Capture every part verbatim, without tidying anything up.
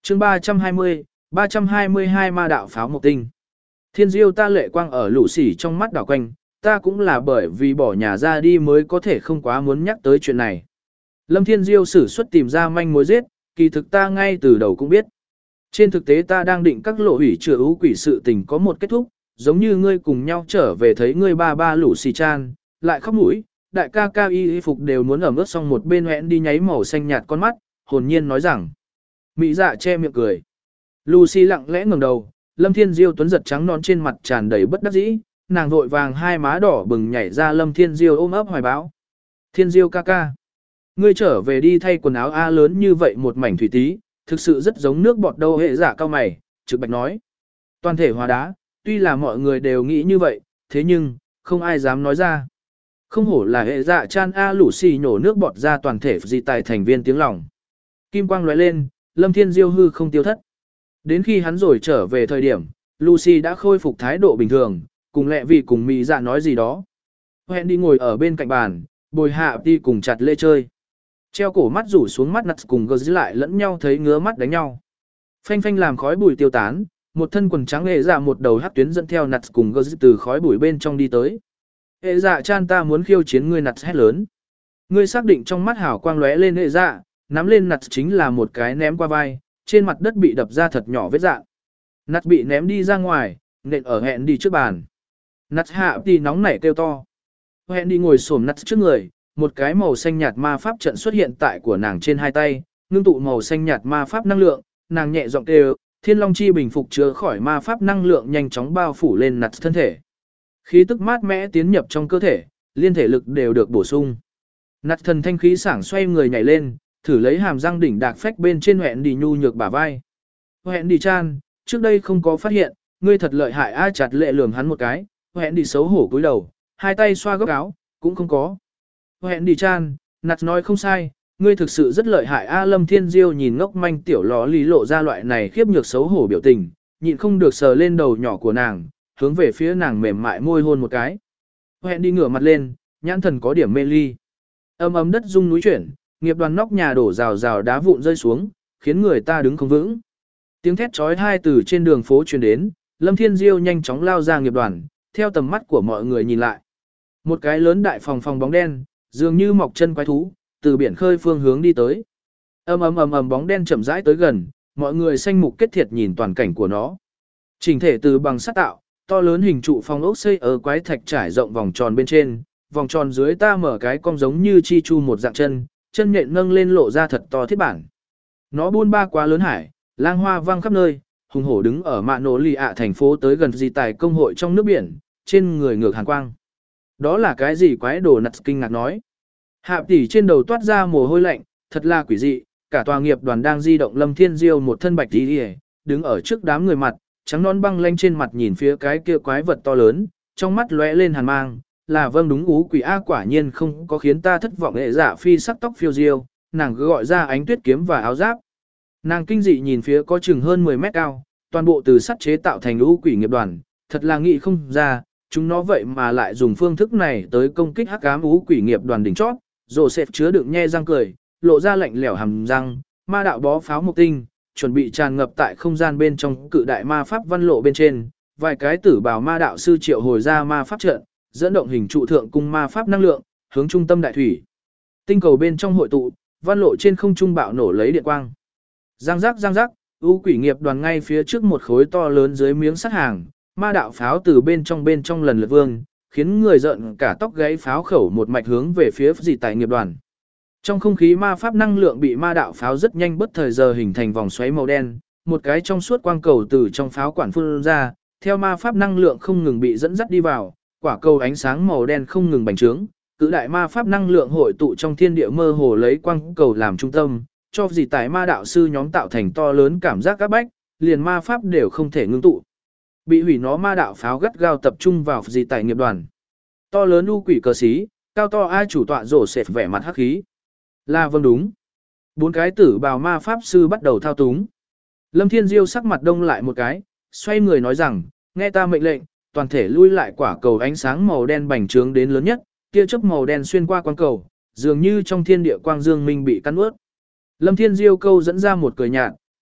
chương ba trăm hai mươi, ba trăm hai mươi hai ma đạo pháo mộc tinh. Thiên diêu ta lệ quang ở lũ sỉ trong mắt đảo quanh, ta cũng là bởi vì bỏ nhà ra đi mới có thể không quá muốn nhắc tới chuyện này. Lâm Thiên Diêu sử xuất tìm ra manh mối giết, kỳ thực ta ngay từ đầu cũng biết. Trên thực tế ta đang định các lộ hủy chữa ưu quỷ sự tình có một kết thúc, giống như ngươi cùng nhau trở về thấy ngươi ba ba lũ xì chan, lại khóc mũi, đại ca ca y y phục đều muốn ẩm ướt xong một bên hẹn đi nháy màu xanh nhạt con mắt, hồn nhiên nói rằng. Mỹ dạ che miệng cười. Lucy lặng lẽ ngẩng đầu, Lâm Thiên Diêu tuấn giật trắng non trên mặt tràn đầy bất đắc dĩ, nàng vội vàng hai má đỏ bừng nhảy ra Lâm Thiên Diêu ôm ấp hoài báo. Thiên Diêu ca ca. Ngươi trở về đi thay quần áo A lớn như vậy một mảnh thủy tí, thực sự rất giống nước bọt đâu hệ giả cao mày, trực bạch nói. Toàn thể hóa đá, tuy là mọi người đều nghĩ như vậy, thế nhưng, không ai dám nói ra. Không hổ là hệ dạ chan A lũ xì nhổ nước bọt ra toàn thể dị tài thành viên tiếng lòng. Kim quang lóe lên, Lâm Thiên Diêu hư không tiêu thất. Đến khi hắn rồi trở về thời điểm, Lucy đã khôi phục thái độ bình thường, cùng lẹ vì cùng Mỹ dạ nói gì đó. Hẹn đi ngồi ở bên cạnh bàn, bồi hạ đi cùng chặt lê chơi. Treo cổ mắt rủ xuống mắt nặt cùng gờ dưới lại lẫn nhau thấy ngứa mắt đánh nhau. Phanh phanh làm khói bụi tiêu tán, một thân quần trắng hệ dạ một đầu hắc tuyến dẫn theo nặt cùng gờ từ khói bụi bên trong đi tới. Hệ dạ chan ta muốn khiêu chiến ngươi nặt hét lớn. Ngươi xác định trong mắt hào quang lóe lên hệ dạ, nắm lên nặt chính là một cái ném qua vai, trên mặt đất bị đập ra thật nhỏ vết dạng. Nặt bị ném đi ra ngoài, nện ở hẹn đi trước bàn. Nặt hạ thì nóng nảy kêu to. Hẹn đi ngồi xổm nặt trước người, một cái màu xanh nhạt ma pháp trận xuất hiện tại của nàng trên hai tay, ngưng tụ màu xanh nhạt ma pháp năng lượng, nàng nhẹ giọng kêu, Thiên Long chi bình phục chứa khỏi ma pháp năng lượng nhanh chóng bao phủ lên nặt thân thể. Khí tức mát mẽ tiến nhập trong cơ thể, liên thể lực đều được bổ sung. Nặt thần thanh khí sảng xoay người nhảy lên, thử lấy hàm răng đỉnh đạc phách bên trên hẹn đi nhu nhược bả vai. Hẹn đi chan, trước đây không có phát hiện, ngươi thật lợi hại a chặt lệ lườm hắn một cái, hẹn đi xấu hổ cúi đầu, hai tay xoa góc áo, cũng không có. Hẹn đi chan, nặt nói không sai, ngươi thực sự rất lợi hại a Lâm Thiên Diêu nhìn ngốc manh tiểu ló lý lộ ra loại này khiếp nhược xấu hổ biểu tình, nhịn không được sờ lên đầu nhỏ của nàng, hướng về phía nàng mềm mại môi hôn một cái. Hẹn đi ngửa mặt lên, nhãn thần có điểm mê ly. Âm ấm đất rung núi chuyển, nghiệp đoàn nóc nhà đổ rào rào đá vụn rơi xuống, khiến người ta đứng không vững. Tiếng thét chói tai từ trên đường phố truyền đến, Lâm Thiên Diêu nhanh chóng lao ra nghiệp đoàn, theo tầm mắt của mọi người nhìn lại. Một cái lớn đại phòng phòng bóng đen, dường như mọc chân quái thú, từ biển khơi phương hướng đi tới. Ầm ầm ầm ầm bóng đen chậm rãi tới gần, mọi người xanh mục kết thiệt nhìn toàn cảnh của nó. Chỉnh thể từ bằng sắt tạo, to lớn hình trụ phong ốc xây ở quái thạch trải rộng vòng tròn bên trên, vòng tròn dưới ta mở cái cong giống như chi chu một dạng chân, chân nhện nâng lên lộ ra thật to thiết bản. Nó buôn ba quá lớn hải, lang hoa vang khắp nơi, hùng hổ đứng ở mạ nổ lì ạ thành phố tới gần di tài công hội trong nước biển, trên người ngược hàn quang. Đó là cái gì quái đồ nặt kinh ngạc nói. Hạ tỷ trên đầu toát ra mồ hôi lạnh, thật là quỷ dị, cả tòa nghiệp đoàn đang di động. Lâm Thiên Diêu một thân bạch tí hề, đứng ở trước đám người mặt, trắng non băng lanh trên mặt nhìn phía cái kia quái vật to lớn, trong mắt lóe lên hàn mang, là vâng đúng ú quỷ A quả nhiên không có khiến ta thất vọng. Hệ dạ phi sắc tóc phiêu diêu, nàng cứ gọi ra ánh tuyết kiếm và áo giáp. Nàng kinh dị nhìn phía có chừng hơn mười mét cao, toàn bộ từ sắt chế tạo thành ú quỷ nghiệp đoàn, thật là nghĩ không ra, chúng nó vậy mà lại dùng phương thức này tới công kích hắc ám ú quỷ nghiệp đoàn đỉnh chót. Joseph chứa đựng nhe răng cười, lộ ra lạnh lẽo hàm răng, ma đạo bó pháo mộc tinh, chuẩn bị tràn ngập tại không gian bên trong cự đại ma pháp văn lộ bên trên, vài cái tử bào ma đạo sư triệu hồi ra ma pháp trận, dẫn động hình trụ thượng cung ma pháp năng lượng, hướng trung tâm đại thủy. Tinh cầu bên trong hội tụ, văn lộ trên không trung bạo nổ lấy điện quang. Giang giác giang giác, ưu quỷ nghiệp đoàn ngay phía trước một khối to lớn dưới miếng sắt hàng, ma đạo pháo từ bên trong bên trong lần lượt vương, khiến người giận cả tóc gáy pháo khẩu một mạch hướng về phía dị tài nghiệp đoàn. Trong không khí ma pháp năng lượng bị ma đạo pháo rất nhanh bất thời giờ hình thành vòng xoáy màu đen, một cái trong suốt quang cầu từ trong pháo quản phun ra, theo ma pháp năng lượng không ngừng bị dẫn dắt đi vào, quả cầu ánh sáng màu đen không ngừng bành trướng, cự đại ma pháp năng lượng hội tụ trong thiên địa mơ hồ lấy quang cầu làm trung tâm, cho dị tài ma đạo sư nhóm tạo thành to lớn cảm giác áp bách, liền ma pháp đều không thể ngưng tụ. Bị hủy nó ma đạo pháo gắt gao tập trung vào dị tài nghiệp đoàn. To lớn u quỷ cờ xí, cao to ai chủ tọa rổ sệt vẻ mặt hắc khí. Là vâng đúng. Bốn cái tử bào ma pháp sư bắt đầu thao túng. Lâm Thiên Diêu sắc mặt đông lại một cái, xoay người nói rằng, nghe ta mệnh lệnh, toàn thể lui lại. Quả cầu ánh sáng màu đen bành trướng đến lớn nhất, tia chớp màu đen xuyên qua quang cầu, dường như trong thiên địa quang dương minh bị cắn ướt. Lâm Thiên Diêu câu dẫn ra một cười nhạt,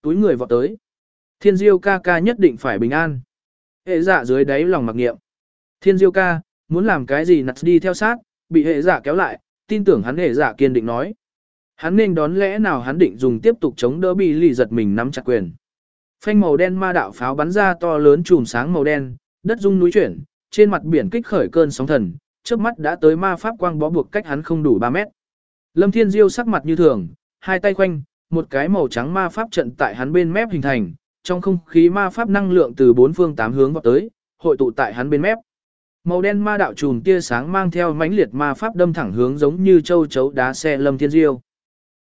túi người vọt tới. Thiên Diêu ca ca nhất định phải bình an. Hệ dạ dưới đáy lòng mặc niệm. Thiên Diêu ca, muốn làm cái gì nặt đi theo sát, bị hệ dạ kéo lại, tin tưởng hắn hệ dạ kiên định nói. Hắn nên đón lẽ nào hắn định dùng tiếp tục chống đỡ bị lì giật mình nắm chặt quyền. Phanh màu đen ma đạo pháo bắn ra to lớn chùm sáng màu đen, đất rung núi chuyển, trên mặt biển kích khởi cơn sóng thần, trước mắt đã tới ma pháp quang bó buộc cách hắn không đủ ba mét. Lâm Thiên Diêu sắc mặt như thường, hai tay khoanh, một cái màu trắng ma pháp trận tại hắn bên mép hình thành, trong không khí ma pháp năng lượng từ bốn phương tám hướng vào tới, hội tụ tại hắn bên mép. Màu đen ma đạo chùm tia sáng mang theo mãnh liệt ma pháp đâm thẳng hướng giống như châu chấu đá xe Lâm Thiên Diêu.